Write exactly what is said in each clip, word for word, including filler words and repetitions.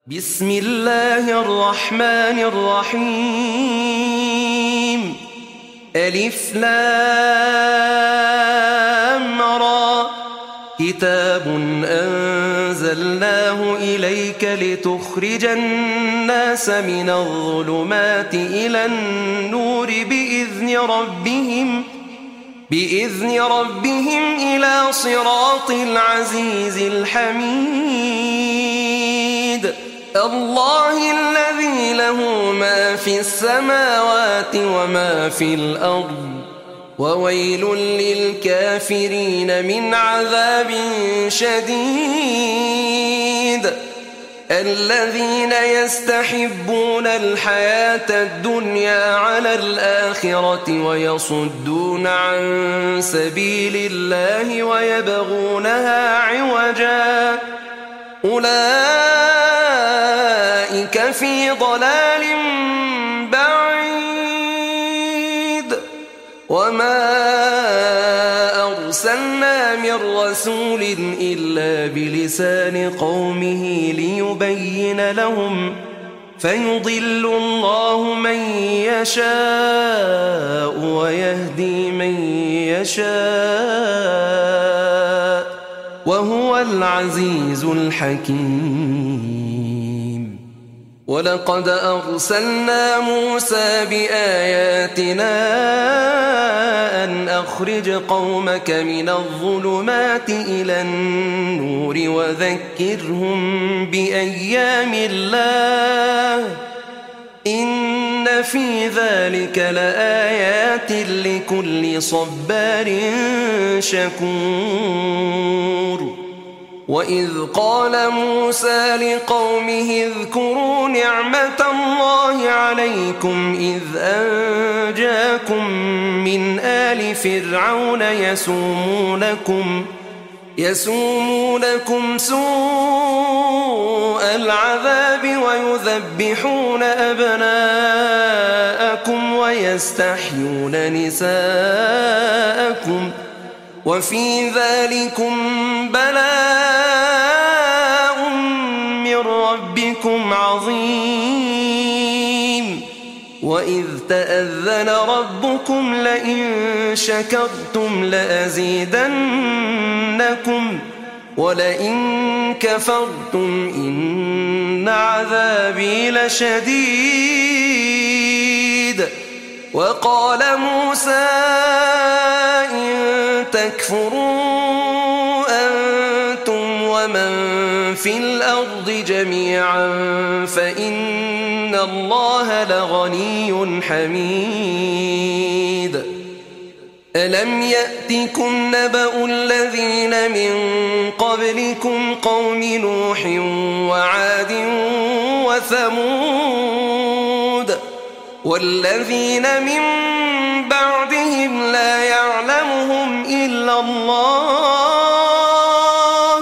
بسم الله الرحمن الرحيم. ألف لام را. كتاب أنزلناه إليك لتخرج الناس من الظلمات إلى النور بإذن ربهم بإذن ربهم إلى صراط العزيز الحميد. الله الذي له ما في السماوات وما في الأرض، وويل للكافرين من عذاب شديد. الذين يستحبون الحياة الدنيا على الآخرة ويصدون عن سبيل الله ويبغونها عوجا، أولئك في ضلال بعيد. وما أرسلنا من رسول إلا بلسان قومه ليبين لهم، فيضل الله من يشاء ويهدي من يشاء، وهو العزيز الحكيم. ولقد أرسلنا موسى بآياتنا أن أخرج قومك من الظلمات إلى النور وذكرهم بأيام الله، إن في ذلك لآيات لكل صبار شكور. وإذ قال موسى لقومه اذكروا نعمة الله عليكم إذ أنجاكم من آل فرعون يسومونكم يسومونكم سوء العذاب ويذبحون أبناءكم ويستحيون نساءكم، وفي ذلكم بلاء من ربكم عظيم. وإذ تأذن ربكم لئن شكرتم لأزيدنكم ولئن كفرتم إن عذابي لشديد. وقال موسى إن تكفروا أنتم ومن في الأرض جميعا فإن الله لغني حميد. ألم يأتكم نبأ الذين من قبلكم قوم نوح وعاد وثمود والذين من بعدهم لا يعلمهم إلا الله،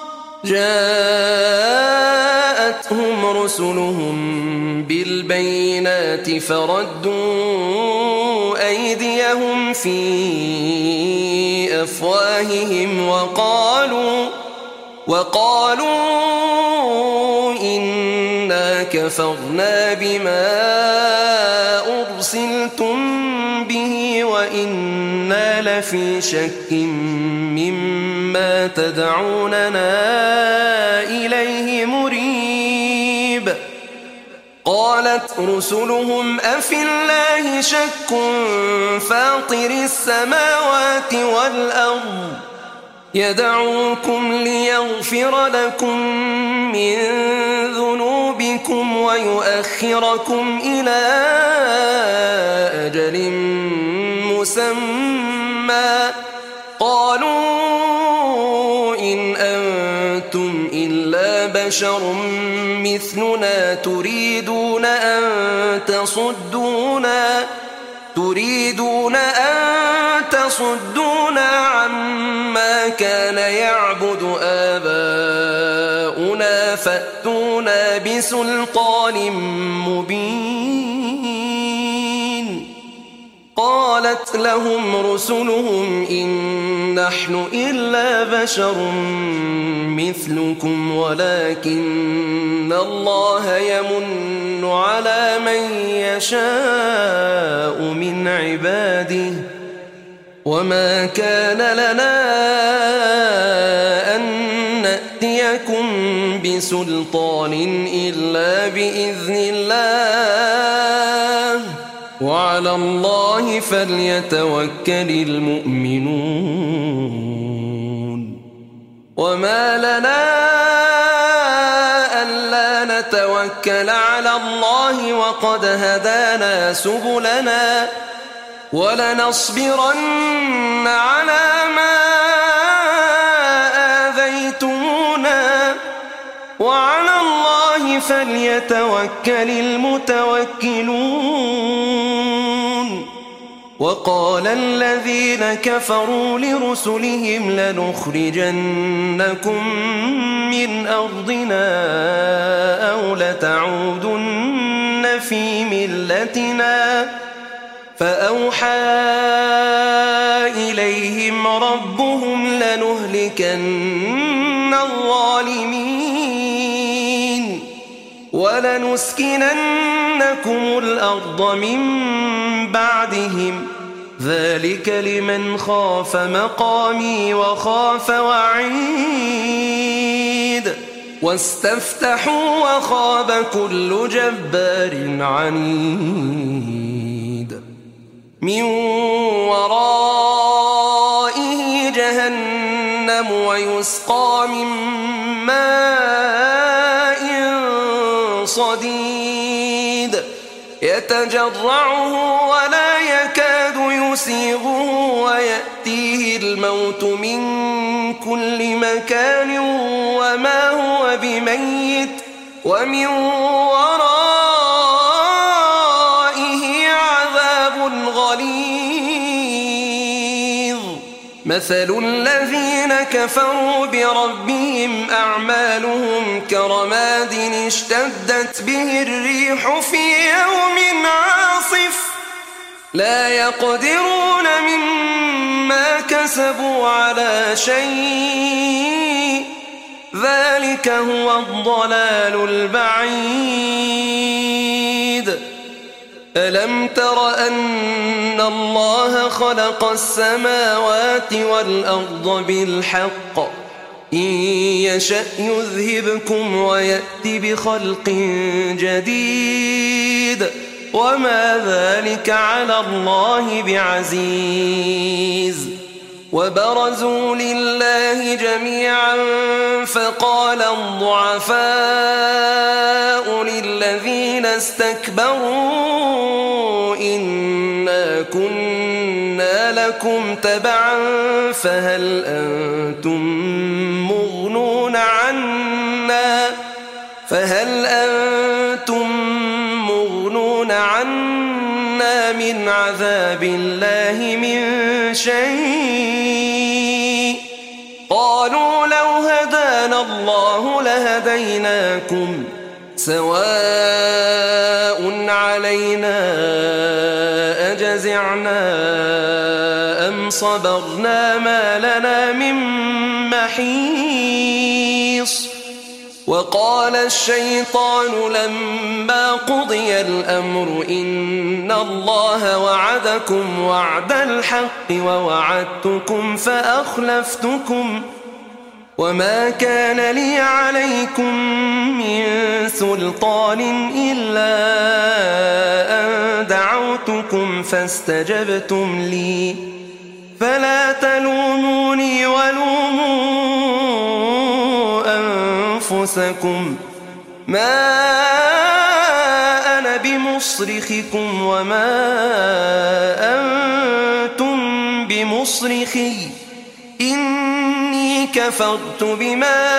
جاءتهم رسلهم بالبينات فردوا أيديهم في أفواههم وقالوا وقالوا إنا كفرنا بما أرسلتم به وإنا لفي شك مما تدعوننا إليه مريب. قالت رسلهم أفي الله شك فاطر السماوات والأرض يدعوكم ليغفر لكم من ذنوبكم ويؤخركم إلى أجل مسمى، قالوا إن أنتم إلا بشر مثلنا تريدون أن تصدونا تريدون أن تصدونا عما كان يعبد آباؤنا فأتونا بسلطان مبين. قالت لهم رسلهم إن نحن إلا بشر مثلكم ولكن الله يمن على من يشاء من عباده وما كان لنا أن نأتيكم بسلطان إلا بإذن الله وعلى الله فليتوكل المؤمنون وما لنا ألا نتوكل على الله وقد هدانا سبلنا ولنصبرن على ما آذيتمونا وعلى الله فليتوكل المتوكلون وقال الذين كفروا لرسلهم لنخرجنكم من أرضنا أو لتعودن في ملتنا فأوحى إليهم ربهم لنهلكن الظالمين ولنسكننكم الأرض من بعدهم ذلك لمن خاف مقامي وخاف وعيد واستفتحوا وخاب كل جبار عنيد من ورائه جهنم ويسقى من ماء صديد يتجرعه ولا يكاد يسيغه ويأتيه الموت من كل مكان وما هو بميت ومن ورائه عذاب غليظ مثل الذين كفروا بربهم أعمالهم كرماد اشتدت به الريح في يوم عاصف لا يقدرون مما كسبوا على شيء ذلك هو الضلال البعيد ألم تر أن الله خلق السماوات والأرض بالحق إن يشأ يذهبكم ويأت بخلق جديد وما ذلك على الله بعزيز وبرزوا لله جميعا فقال الضعفاء للذين استكبروا إنا كنا لكم تبعا فهل أنتم مغنون عنا فهل أنتم مغنون عنا من عذاب الله من شيء قالوا لو هدانا الله لهديناكم سواء علينا أجزعنا أم صبرنا ما لنا من محيص وقال الشيطان لما قضي الأمر إن الله وعدكم وعد الحق ووعدتكم فأخلفتكم وما كان لي عليكم من سلطان إلا أن دعوتكم فاستجبتم لي فلا تلوموني ولوموا أنفسكم ما أنا بمصرخكم وما أنتم بمصرخي إني كفرت بما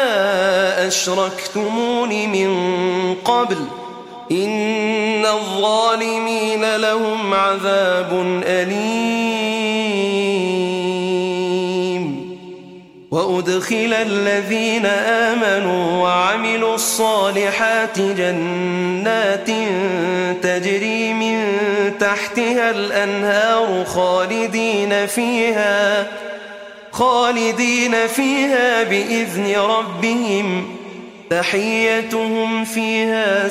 أشركتمون من قبل إن الظالمين لهم عذاب أليم وأدخل الذين آمنوا وعملوا الصالحات جنات تجري من تحتها الأنهار خالدين فيها خالدين فيها بإذن ربهم تحيتهم فيها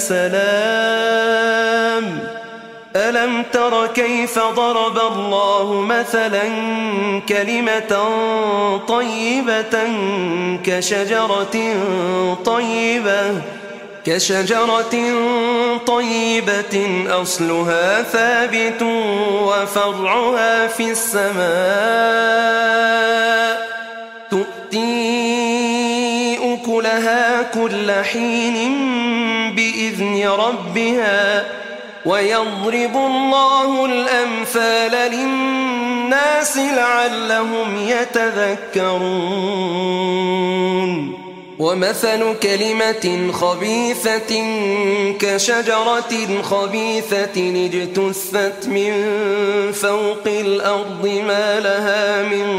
سلام. ألم تر كيف ضرب الله مثلا كلمة طيبة كشجرة طيبة كشجرة طيبة أصلها ثابت وفرعها في السماء تؤتي أكلها كل حين بإذن ربها ويضرب الله الأمثال للناس لعلهم يتذكرون. ومثل كلمة خبيثة كشجرة خبيثة اجتثت من فوق الأرض ما لها من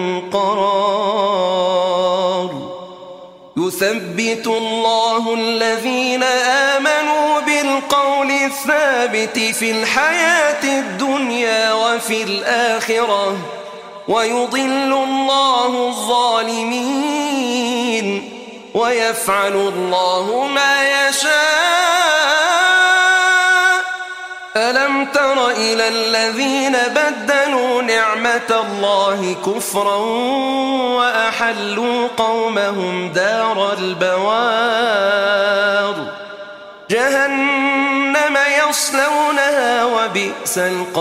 قرار. يثبت الله الذين آمنوا بالقول الثابت في الحياة الدنيا وفي الآخرة ويضل الله الظالمين ويفعل الله ما يشاء. ألم تر إلى الذين بدلوا نعمة الله كفرا وأحلوا قومهم دار البوار جهنم يصلونها وبئس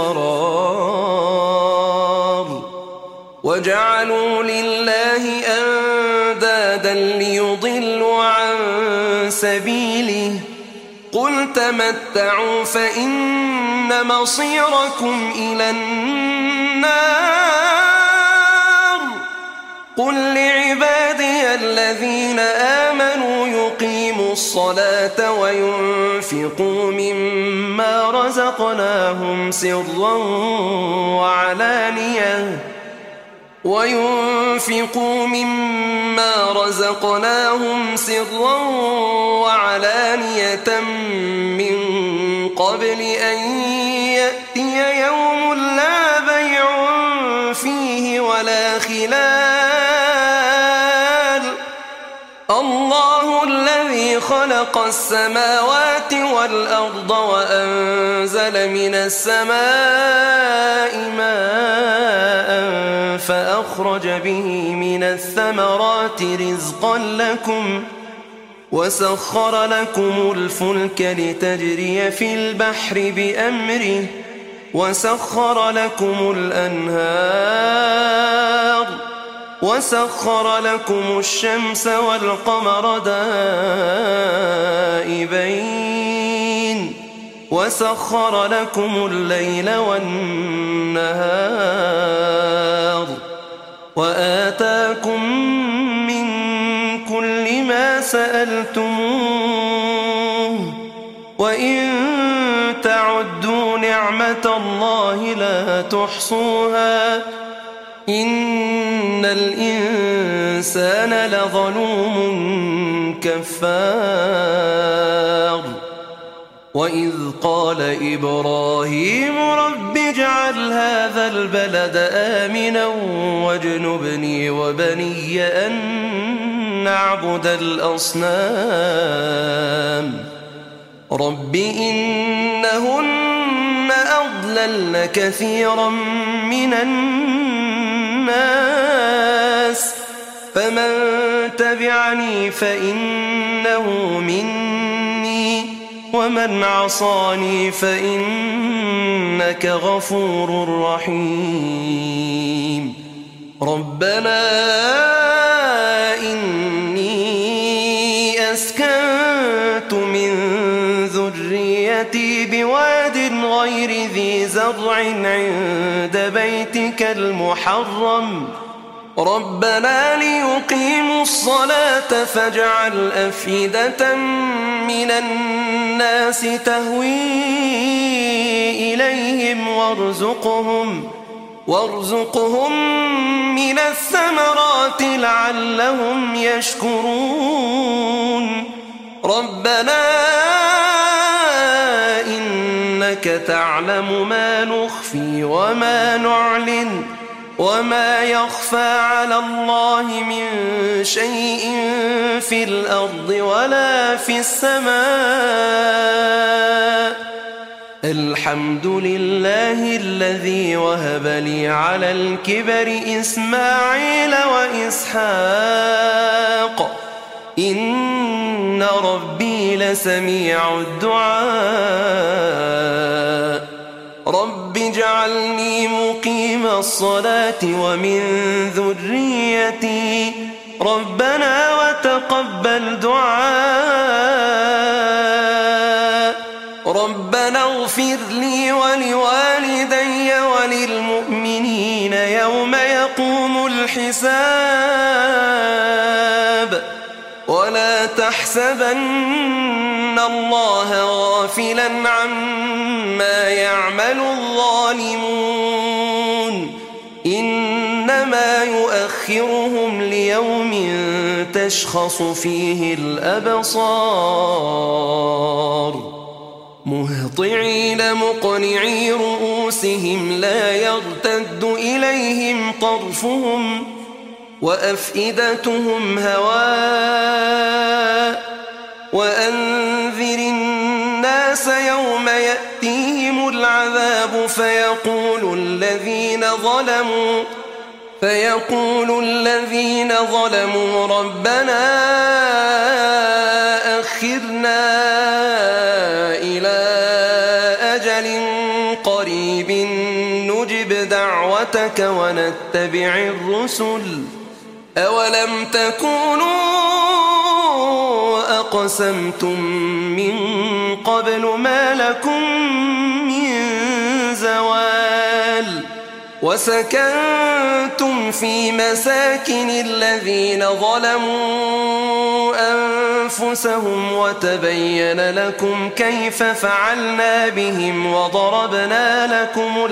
القرار. وجعلوا لله أندادا ليضلوا عن سبيله قل تمتعوا فإن مصيركم إلى النار. قل لعبادي الذين آمنوا يقيموا الصلاة وينفقوا مما رزقناهم سرا وعلانية وينفقوا مما رزقناهم سرا وعلانية من قبل أن يأتي يوم لا بيع فيه ولا خلال. الله الذي خلق السماوات والأرض وأنزل من السماء ماء فأخرج به من الثمرات رزقا لكم وسخر لكم الفلك لتجري في البحر بأمره وسخر لكم الأنهار وسخر لكم الشمس والقمر دائبين وسخر لكم الليل والنهار وآتاكم من كل ما سألتموه وإن تعدوا نعمة الله لا تحصوها إن الإنسان لظلوم كفار. وإذ قال إبراهيم رب اجعل هذا البلد آمنا واجنبني وبني أن نعبد الأصنام رب إنهن أضللن كثيرا من الناس فمن تبعني فإنه مني ومن عصاني فإنك غفور رحيم. ربنا إني أسكنت من ذريتي بواد غير ذي زرع عند بيتك المحرم ربنا ليقيموا الصلاة فاجعل أفئدة من الناس تهوي إليهم وارزقهم وارزقهم من الثمرات لعلهم يشكرون ربنا إنك تعلم ما نخفي وما نعلن وما يخفى على الله من شيء في الأرض ولا في السماء الحمد لله الذي وهب لي على الكبر إسماعيل وإسحاق إن ربي لسميع الدعاء رب اجعلني مقيم الصلاة ومن ذريتي ربنا وتقبل دعاء ربنا اغفر لي ولوالدي وللمؤمنين يوم يقوم الحساب ولا تحسبن الله غافلا عما يعمل الظالمون إنما يؤخرهم ليوم تشخص فيه الأبصار مهطعين مقنعي رؤوسهم لا يرتد إليهم طرفهم وأفئدتهم هواء وأنذر الناس يوم يأتيهم العذاب فيقول الذين ظلموا فيقول الذين ظلموا ربنا أخرنا إلى أجل قريب نجب دعوتك ونتبع الرسل أولم تكونوا أقسمتم من قبل ما لكم من زوال وسكنتم في مساكن الذين ظلموا أنفسهم وتبين لكم كيف فعلنا بهم وضربنا لكم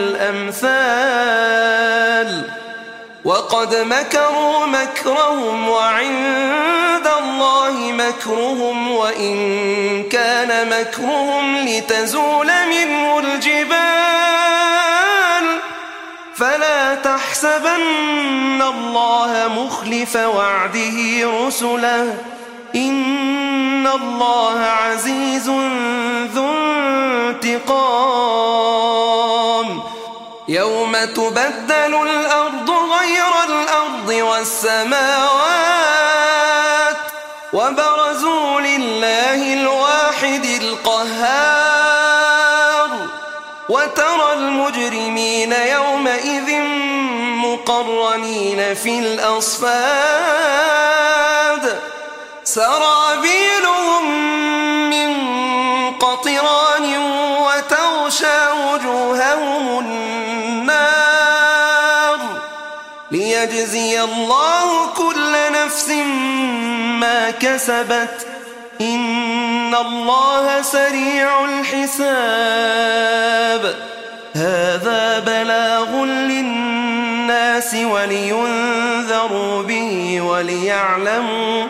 الأمثال وقد مكروا مكرهم وعند الله مكرهم وإن كان مكرهم لتزول منه الجبال فلا تحسبن الله مخلف وعده رسله إن الله عزيز ذو انتقام يوم تبدل الأرض غير الأرض والسماوات وبرزوا لله الواحد القهار وترى المجرمين يومئذ مقرنين في الأصفاد سرابيلهم من قطران وتغشى وجوههم النار ليجزي الله كل نفس ما كسبت إن الله سريع الحساب هذا بلاغ للناس ولينذروا به وليعلموا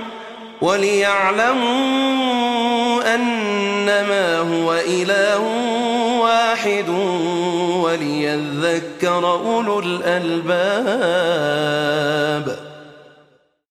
وليعلموا أنما هو إله واحد وليذكر أولو الألباب.